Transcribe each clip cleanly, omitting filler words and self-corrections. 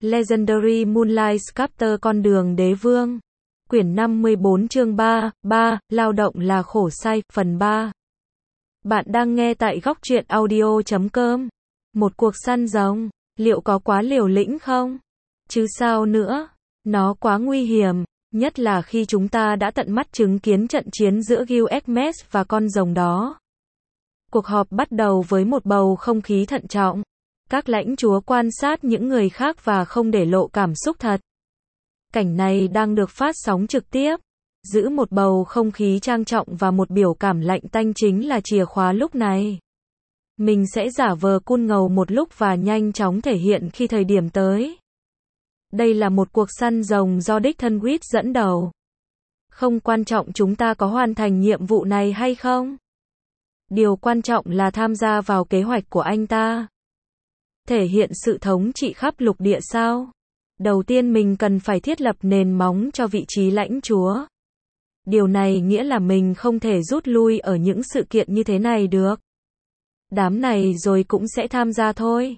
Legendary Moonlight Sculptor Con đường đế vương. Quyển 54 chương 3, lao động là khổ sai, phần 3. Bạn đang nghe tại góc truyện audio.com. Một cuộc săn rồng, liệu có quá liều lĩnh không? Chứ sao nữa, nó quá nguy hiểm, nhất là khi chúng ta đã tận mắt chứng kiến trận chiến giữa Gilgamesh và con rồng đó. Cuộc họp bắt đầu với một bầu không khí thận trọng. Các lãnh chúa quan sát những người khác và không để lộ cảm xúc thật. Cảnh này đang được phát sóng trực tiếp. Giữ một bầu không khí trang trọng và một biểu cảm lạnh tanh chính là chìa khóa lúc này. Mình sẽ giả vờ cool ngầu một lúc và nhanh chóng thể hiện khi thời điểm tới. Đây là một cuộc săn rồng do đích thân Whit dẫn đầu. Không quan trọng chúng ta có hoàn thành nhiệm vụ này hay không. Điều quan trọng là tham gia vào kế hoạch của anh ta. Thể hiện sự thống trị khắp lục địa sao? Đầu tiên mình cần phải thiết lập nền móng cho vị trí lãnh chúa. Điều này nghĩa là mình không thể rút lui ở những sự kiện như thế này được. Đám này rồi cũng sẽ tham gia thôi.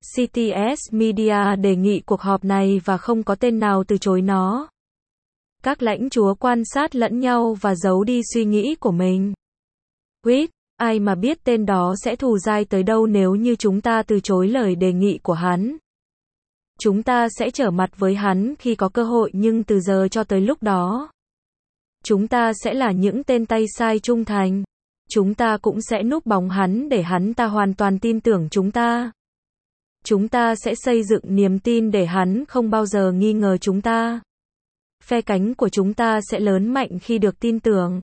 CTS Media đề nghị cuộc họp này và không có tên nào từ chối nó. Các lãnh chúa quan sát lẫn nhau và giấu đi suy nghĩ của mình. Quýt, ai mà biết tên đó sẽ thù dai tới đâu nếu như chúng ta từ chối lời đề nghị của hắn. Chúng ta sẽ trở mặt với hắn khi có cơ hội nhưng từ giờ cho tới lúc đó. Chúng ta sẽ là những tên tay sai trung thành. Chúng ta cũng sẽ núp bóng hắn để hắn ta hoàn toàn tin tưởng chúng ta. Chúng ta sẽ xây dựng niềm tin để hắn không bao giờ nghi ngờ chúng ta. Phe cánh của chúng ta sẽ lớn mạnh khi được tin tưởng.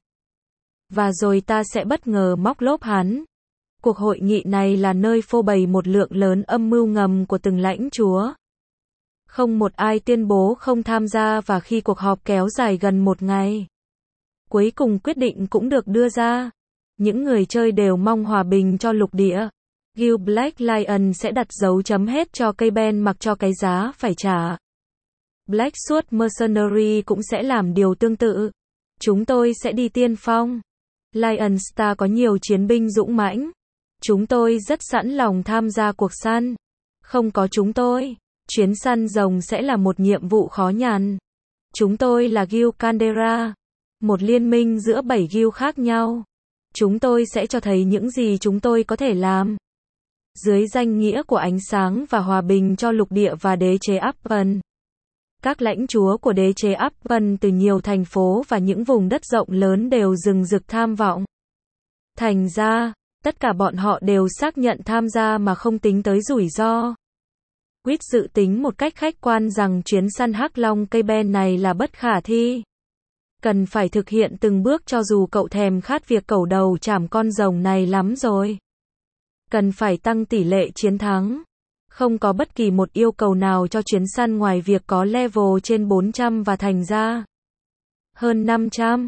Và rồi ta sẽ bất ngờ móc lốp hắn. Cuộc hội nghị này là nơi phô bày một lượng lớn âm mưu ngầm của từng lãnh chúa. Không một ai tuyên bố không tham gia và khi cuộc họp kéo dài gần một ngày. Cuối cùng quyết định cũng được đưa ra. Những người chơi đều mong hòa bình cho lục địa. Gil Black Lion sẽ đặt dấu chấm hết cho cây ben mặc cho cái giá phải trả. Black Sword Mercenary cũng sẽ làm điều tương tự. Chúng tôi sẽ đi tiên phong. Lion Star có nhiều chiến binh dũng mãnh. Chúng tôi rất sẵn lòng tham gia cuộc săn. Không có chúng tôi, chuyến săn rồng sẽ là một nhiệm vụ khó nhằn. Chúng tôi là Gil Caldera, một liên minh giữa 7 guild khác nhau. Chúng tôi sẽ cho thấy những gì chúng tôi có thể làm. Dưới danh nghĩa của ánh sáng và hòa bình cho lục địa và đế chế Appen. Các lãnh chúa của đế chế Appen từ nhiều thành phố và những vùng đất rộng lớn đều rừng rực tham vọng. Thành ra, tất cả bọn họ đều xác nhận tham gia mà không tính tới rủi ro. Quýt dự tính một cách khách quan rằng chuyến săn hắc long cây ben này là bất khả thi. Cần phải thực hiện từng bước cho dù cậu thèm khát việc cẩu đầu chảm con rồng này lắm rồi. Cần phải tăng tỷ lệ chiến thắng. Không có bất kỳ một yêu cầu nào cho chuyến săn ngoài việc có level trên 400 và thành ra hơn 500.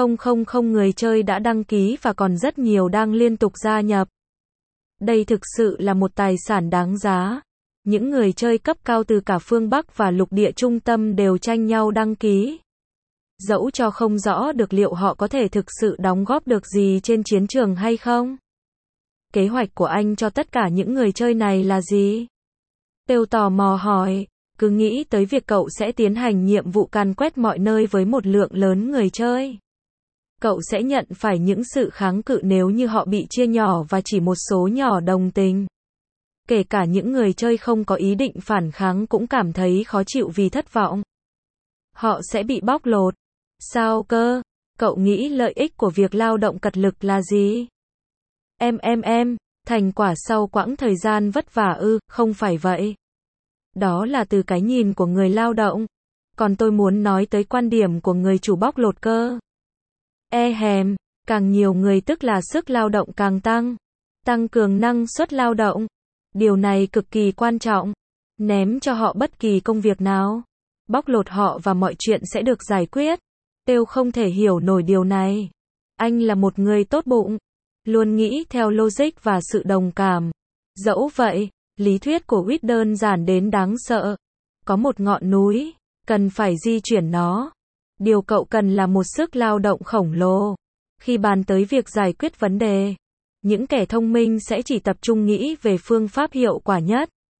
Người chơi đã đăng ký và còn rất nhiều đang liên tục gia nhập. Đây thực sự là một tài sản đáng giá. Những người chơi cấp cao từ cả phương Bắc và lục địa trung tâm đều tranh nhau đăng ký. Dẫu cho không rõ được liệu họ có thể thực sự đóng góp được gì trên chiến trường hay không. Kế hoạch của anh cho tất cả những người chơi này là gì? Têu tò mò hỏi, cứ nghĩ tới việc cậu sẽ tiến hành nhiệm vụ càn quét mọi nơi với một lượng lớn người chơi. Cậu sẽ nhận phải những sự kháng cự nếu như họ bị chia nhỏ và chỉ một số nhỏ đồng tình. Kể cả những người chơi không có ý định phản kháng cũng cảm thấy khó chịu vì thất vọng. Họ sẽ bị bóc lột. Sao cơ? Cậu nghĩ lợi ích của việc lao động cật lực là gì? Thành quả sau quãng thời gian vất vả ư? Không phải vậy. Đó là từ cái nhìn của người lao động. Còn tôi muốn nói tới quan điểm của người chủ bóc lột cơ. Càng nhiều người tức là sức lao động càng tăng. Tăng cường năng suất lao động. Điều này cực kỳ quan trọng. Ném cho họ bất kỳ công việc nào. Bóc lột họ và mọi chuyện sẽ được giải quyết. Têu không thể hiểu nổi điều này. Anh là một người tốt bụng. Luôn nghĩ theo logic và sự đồng cảm. Dẫu vậy, lý thuyết của Whit đơn giản đến đáng sợ. Có một ngọn núi, cần phải di chuyển nó. Điều cậu cần là một sức lao động khổng lồ. Khi bàn tới việc giải quyết vấn đề, những kẻ thông minh sẽ chỉ tập trung nghĩ về phương pháp hiệu quả nhất.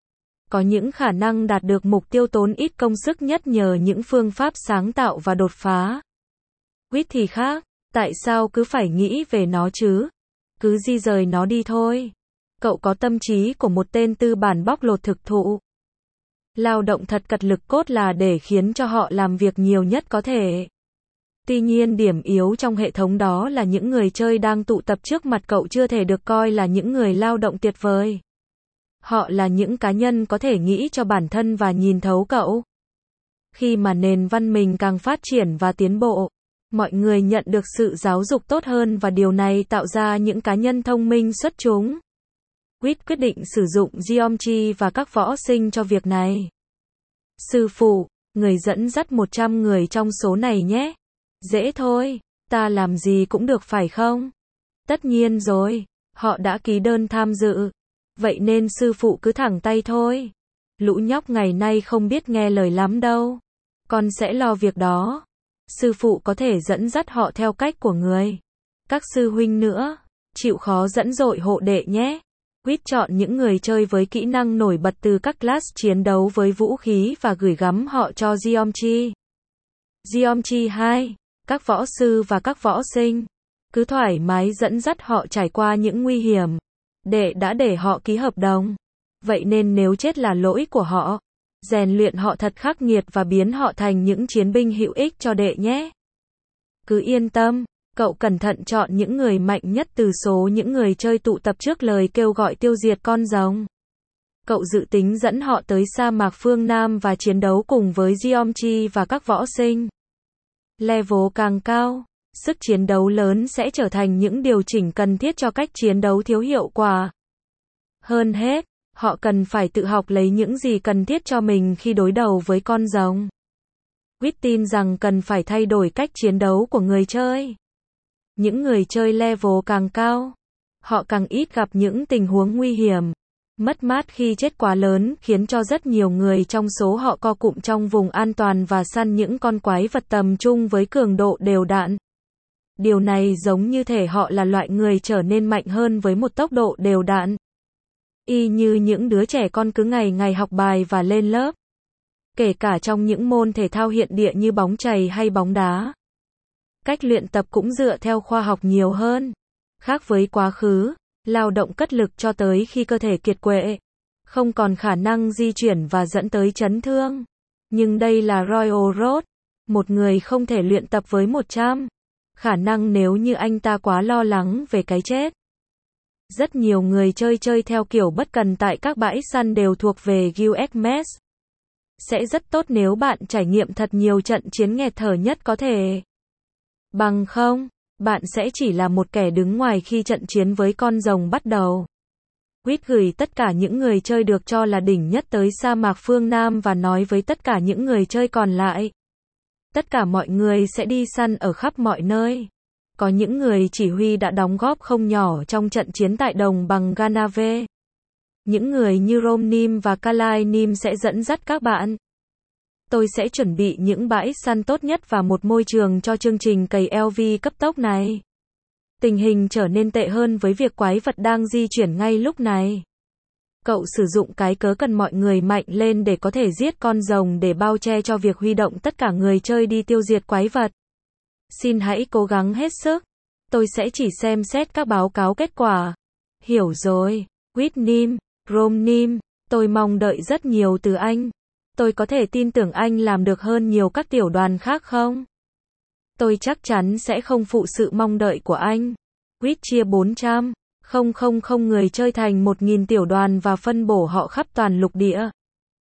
Có những khả năng đạt được mục tiêu tốn ít công sức nhất nhờ những phương pháp sáng tạo và đột phá. Quýt thì khác, tại sao cứ phải nghĩ về nó chứ? Cứ di rời nó đi thôi. Cậu có tâm trí của một tên tư bản bóc lột thực thụ. Lao động thật cật lực cốt là để khiến cho họ làm việc nhiều nhất có thể. Tuy nhiên điểm yếu trong hệ thống đó là những người chơi đang tụ tập trước mặt cậu chưa thể được coi là những người lao động tuyệt vời. Họ là những cá nhân có thể nghĩ cho bản thân và nhìn thấu cậu. Khi mà nền văn minh càng phát triển và tiến bộ, mọi người nhận được sự giáo dục tốt hơn và điều này tạo ra những cá nhân thông minh xuất chúng. Quýt quyết định sử dụng geometry và các võ sinh cho việc này. Sư phụ, người dẫn dắt 100 người trong số này nhé. Dễ thôi, ta làm gì cũng được phải không? Tất nhiên rồi, họ đã ký đơn tham dự. Vậy nên sư phụ cứ thẳng tay thôi. Lũ nhóc ngày nay không biết nghe lời lắm đâu. Con sẽ lo việc đó. Sư phụ có thể dẫn dắt họ theo cách của người. Các sư huynh nữa, chịu khó dẫn dội hộ đệ nhé. Quýt chọn những người chơi với kỹ năng nổi bật từ các class chiến đấu với vũ khí và gửi gắm họ cho Geometry. Geometry 2, các võ sư và các võ sinh. Cứ thoải mái dẫn dắt họ trải qua những nguy hiểm. Đệ đã để họ ký hợp đồng. Vậy nên nếu chết là lỗi của họ. Rèn luyện họ thật khắc nghiệt và biến họ thành những chiến binh hữu ích cho đệ nhé. Cứ yên tâm, cậu cẩn thận chọn những người mạnh nhất từ số những người chơi tụ tập trước lời kêu gọi tiêu diệt con rồng. Cậu dự tính dẫn họ tới sa mạc phương Nam và chiến đấu cùng với Geometry và các võ sinh. Level càng cao, sức chiến đấu lớn sẽ trở thành những điều chỉnh cần thiết cho cách chiến đấu thiếu hiệu quả. Hơn hết, họ cần phải tự học lấy những gì cần thiết cho mình khi đối đầu với con rồng. Quýt tin rằng cần phải thay đổi cách chiến đấu của người chơi. Những người chơi level càng cao, họ càng ít gặp những tình huống nguy hiểm. Mất mát khi chết quá lớn khiến cho rất nhiều người trong số họ co cụm trong vùng an toàn và săn những con quái vật tầm trung với cường độ đều đặn. Điều này giống như thể họ là loại người trở nên mạnh hơn với một tốc độ đều đặn. Y như những đứa trẻ con cứ ngày ngày học bài và lên lớp. Kể cả trong những môn thể thao hiện địa như bóng chày hay bóng đá. Cách luyện tập cũng dựa theo khoa học nhiều hơn. Khác với quá khứ, lao động cất lực cho tới khi cơ thể kiệt quệ, không còn khả năng di chuyển và dẫn tới chấn thương. Nhưng đây là Royal Road, một người không thể luyện tập với 100 khả năng nếu như anh ta quá lo lắng về cái chết. Rất nhiều người chơi theo kiểu bất cần tại các bãi săn đều thuộc về US Mess. Sẽ rất tốt nếu bạn trải nghiệm thật nhiều trận chiến nghẹt thở nhất có thể. Bằng không, bạn sẽ chỉ là một kẻ đứng ngoài khi trận chiến với con rồng bắt đầu. Quýt gửi tất cả những người chơi được cho là đỉnh nhất tới sa mạc phương Nam và nói với tất cả những người chơi còn lại. Tất cả mọi người sẽ đi săn ở khắp mọi nơi. Có những người chỉ huy đã đóng góp không nhỏ trong trận chiến tại đồng bằng Ganave. Những người như Romnim và Kalainim sẽ dẫn dắt các bạn. Tôi sẽ chuẩn bị những bãi săn tốt nhất và một môi trường cho chương trình cày LV cấp tốc này. Tình hình trở nên tệ hơn với việc quái vật đang di chuyển ngay lúc này. Cậu sử dụng cái cớ cần mọi người mạnh lên để có thể giết con rồng để bao che cho việc huy động tất cả người chơi đi tiêu diệt quái vật. Xin hãy cố gắng hết sức. Tôi sẽ chỉ xem xét các báo cáo kết quả. Hiểu rồi. Whitnim, Romnim, tôi mong đợi rất nhiều từ anh. Tôi có thể tin tưởng anh làm được hơn nhiều các tiểu đoàn khác không? Tôi chắc chắn sẽ không phụ sự mong đợi của anh. Quýt chia 400,000 người chơi thành 1.000 tiểu đoàn và phân bổ họ khắp toàn lục địa.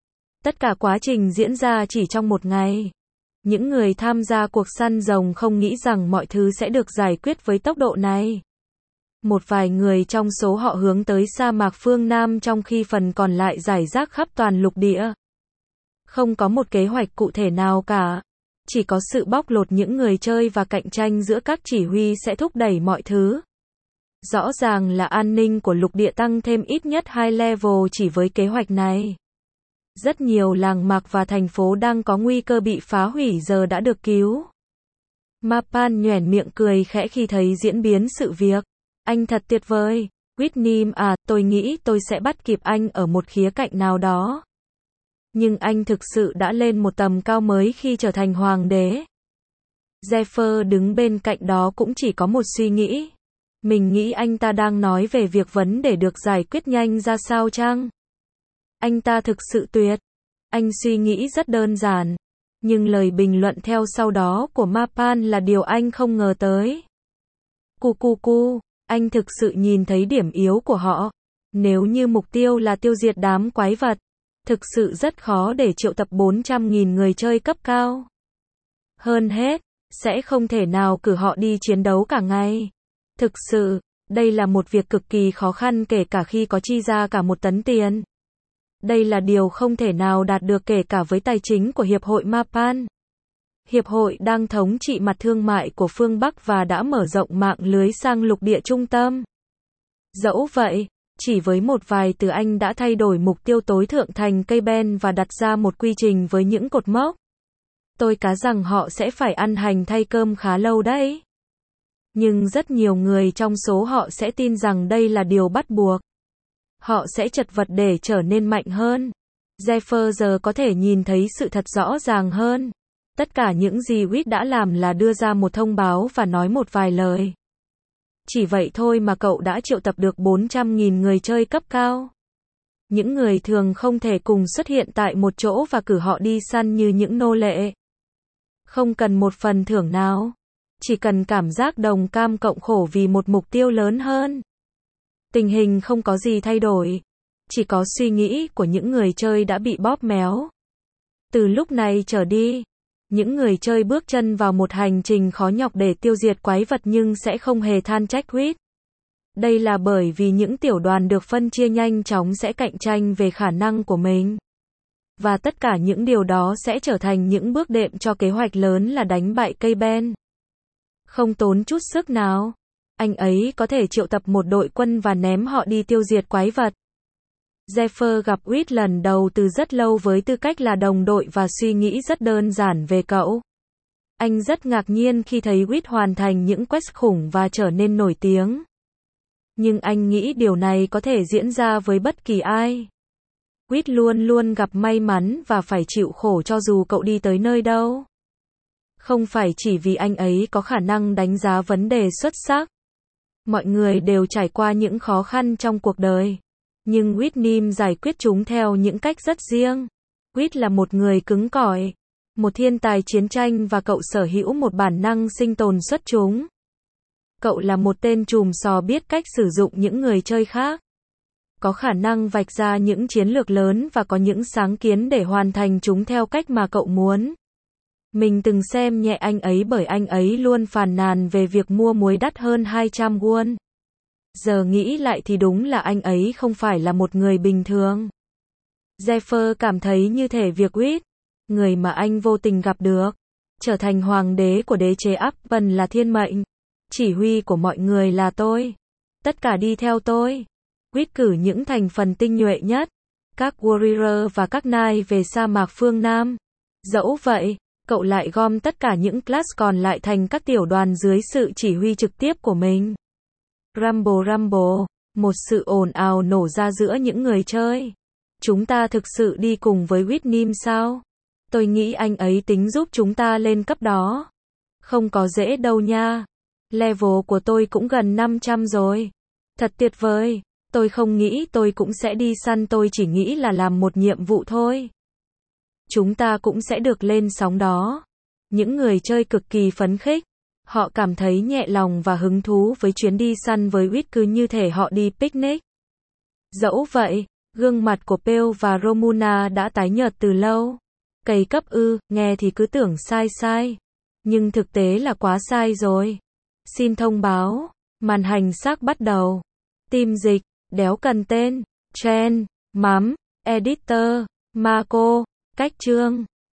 Tất cả quá trình diễn ra chỉ trong một ngày. Những người tham gia cuộc săn rồng không nghĩ rằng mọi thứ sẽ được giải quyết với tốc độ này. Một vài người trong số họ hướng tới sa mạc phương Nam trong khi phần còn lại rải rác khắp toàn lục địa. Không có một kế hoạch cụ thể nào cả. Chỉ có sự bóc lột những người chơi và cạnh tranh giữa các chỉ huy sẽ thúc đẩy mọi thứ. Rõ ràng là an ninh của lục địa tăng thêm ít nhất 2 level chỉ với kế hoạch này. Rất nhiều làng mạc và thành phố đang có nguy cơ bị phá hủy giờ đã được cứu. Mapan nhoẻn miệng cười khẽ khi thấy diễn biến sự việc. Anh thật tuyệt vời. Whitnim à, tôi nghĩ tôi sẽ bắt kịp anh ở một khía cạnh nào đó. Nhưng anh thực sự đã lên một tầm cao mới khi trở thành hoàng đế. Jeffer đứng bên cạnh đó cũng chỉ có một suy nghĩ. Mình nghĩ anh ta đang nói về việc vấn đề được giải quyết nhanh ra sao chăng? Anh ta thực sự tuyệt. Anh suy nghĩ rất đơn giản. Nhưng lời bình luận theo sau đó của Mapan là điều anh không ngờ tới. Anh thực sự nhìn thấy điểm yếu của họ. Nếu như mục tiêu là tiêu diệt đám quái vật, thực sự rất khó để triệu tập 400.000 người chơi cấp cao. Hơn hết, sẽ không thể nào cử họ đi chiến đấu cả ngày. Thực sự, đây là một việc cực kỳ khó khăn kể cả khi có chi ra cả 1 tấn tiền. Đây là điều không thể nào đạt được kể cả với tài chính của Hiệp hội Mapan. Hiệp hội đang thống trị mặt thương mại của phương Bắc và đã mở rộng mạng lưới sang lục địa trung tâm. Dẫu vậy, chỉ với một vài từ anh đã thay đổi mục tiêu tối thượng thành cây ben và đặt ra một quy trình với những cột mốc. Tôi cá rằng họ sẽ phải ăn hành thay cơm khá lâu đấy. Nhưng rất nhiều người trong số họ sẽ tin rằng đây là điều bắt buộc. Họ sẽ chật vật để trở nên mạnh hơn. Jeffer giờ có thể nhìn thấy sự thật rõ ràng hơn. Tất cả những gì Reed đã làm là đưa ra một thông báo và nói một vài lời. Chỉ vậy thôi mà cậu đã triệu tập được 400.000 người chơi cấp cao. Những người thường không thể cùng xuất hiện tại một chỗ và cử họ đi săn như những nô lệ. Không cần một phần thưởng nào. Chỉ cần cảm giác đồng cam cộng khổ vì một mục tiêu lớn hơn. Tình hình không có gì thay đổi. Chỉ có suy nghĩ của những người chơi đã bị bóp méo. Từ lúc này trở đi, những người chơi bước chân vào một hành trình khó nhọc để tiêu diệt quái vật nhưng sẽ không hề than trách Reed. Đây là bởi vì những tiểu đoàn được phân chia nhanh chóng sẽ cạnh tranh về khả năng của mình. Và tất cả những điều đó sẽ trở thành những bước đệm cho kế hoạch lớn là đánh bại cây ben. Không tốn chút sức nào. Anh ấy có thể triệu tập một đội quân và ném họ đi tiêu diệt quái vật. Jeffer gặp Reed lần đầu từ rất lâu với tư cách là đồng đội và suy nghĩ rất đơn giản về cậu. Anh rất ngạc nhiên khi thấy Reed hoàn thành những quest khủng và trở nên nổi tiếng. Nhưng anh nghĩ điều này có thể diễn ra với bất kỳ ai. Reed luôn luôn gặp may mắn và phải chịu khổ cho dù cậu đi tới nơi đâu. Không phải chỉ vì anh ấy có khả năng đánh giá vấn đề xuất sắc. Mọi người đều trải qua những khó khăn trong cuộc đời. Nhưng Whitney giải quyết chúng theo những cách rất riêng. Reed là một người cứng cỏi, một thiên tài chiến tranh và cậu sở hữu một bản năng sinh tồn xuất chúng. Cậu là một tên trùm sò biết cách sử dụng những người chơi khác. Có khả năng vạch ra những chiến lược lớn và có những sáng kiến để hoàn thành chúng theo cách mà cậu muốn. Mình từng xem nhẹ anh ấy bởi anh ấy luôn phàn nàn về việc mua muối đắt hơn 200 won. Giờ nghĩ lại thì đúng là anh ấy không phải là một người bình thường. Jeffer cảm thấy như thể việc Reed, người mà anh vô tình gặp được, trở thành hoàng đế của đế chế Upton là thiên mệnh. Chỉ huy của mọi người là tôi. Tất cả đi theo tôi. Reed cử những thành phần tinh nhuệ nhất, các warrior và các knight về sa mạc phương Nam. Dẫu vậy, cậu lại gom tất cả những class còn lại thành các tiểu đoàn dưới sự chỉ huy trực tiếp của mình. Rumble, một sự ồn ào nổ ra giữa những người chơi. Chúng ta thực sự đi cùng với Whitney sao? Tôi nghĩ anh ấy tính giúp chúng ta lên cấp đó. Không có dễ đâu nha. Level của tôi cũng gần 500 rồi. Thật tuyệt vời. Tôi không nghĩ tôi cũng sẽ đi săn, tôi chỉ nghĩ là làm một nhiệm vụ thôi. Chúng ta cũng sẽ được lên sóng đó. Những người chơi cực kỳ phấn khích. Họ cảm thấy nhẹ lòng và hứng thú với chuyến đi săn với Reed cứ như thể họ đi picnic. Dẫu vậy, gương mặt của Pale và Romuna đã tái nhợt từ lâu. Cày cấp nghe thì cứ tưởng sai. Nhưng thực tế là quá sai rồi. Xin thông báo, màn hành xác bắt đầu. Team dịch, đéo cần tên, Chen, Mắm, Editor, Marco, cách chương.